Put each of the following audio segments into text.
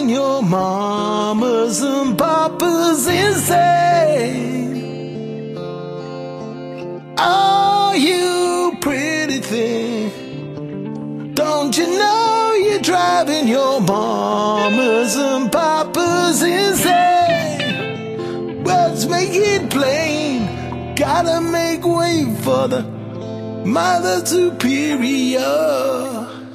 driving your mamas and papas insane. Oh, you pretty thing, don't you know you're driving your mamas and papas insane? Let's make it plain, gotta make way for the Mother Superior.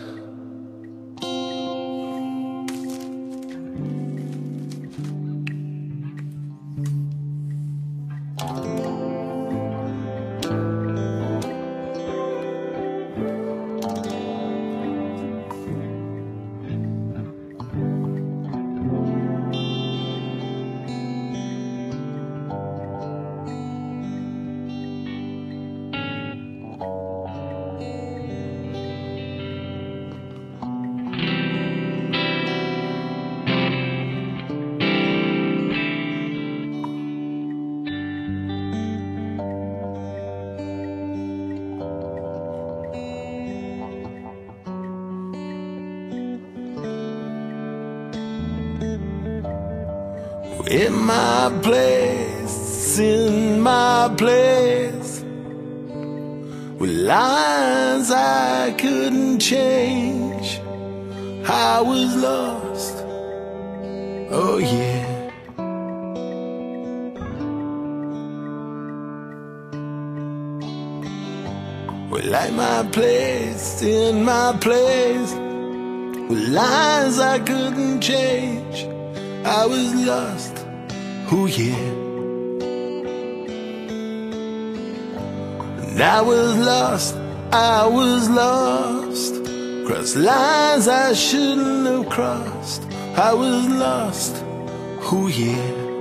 In my place, with lines I couldn't change, I was lost, oh yeah. Well, like my place, in my place, with lines I couldn't change, I was lost, oh yeah. And I was lost, crossed lines I shouldn't have crossed. I was lost, oh yeah.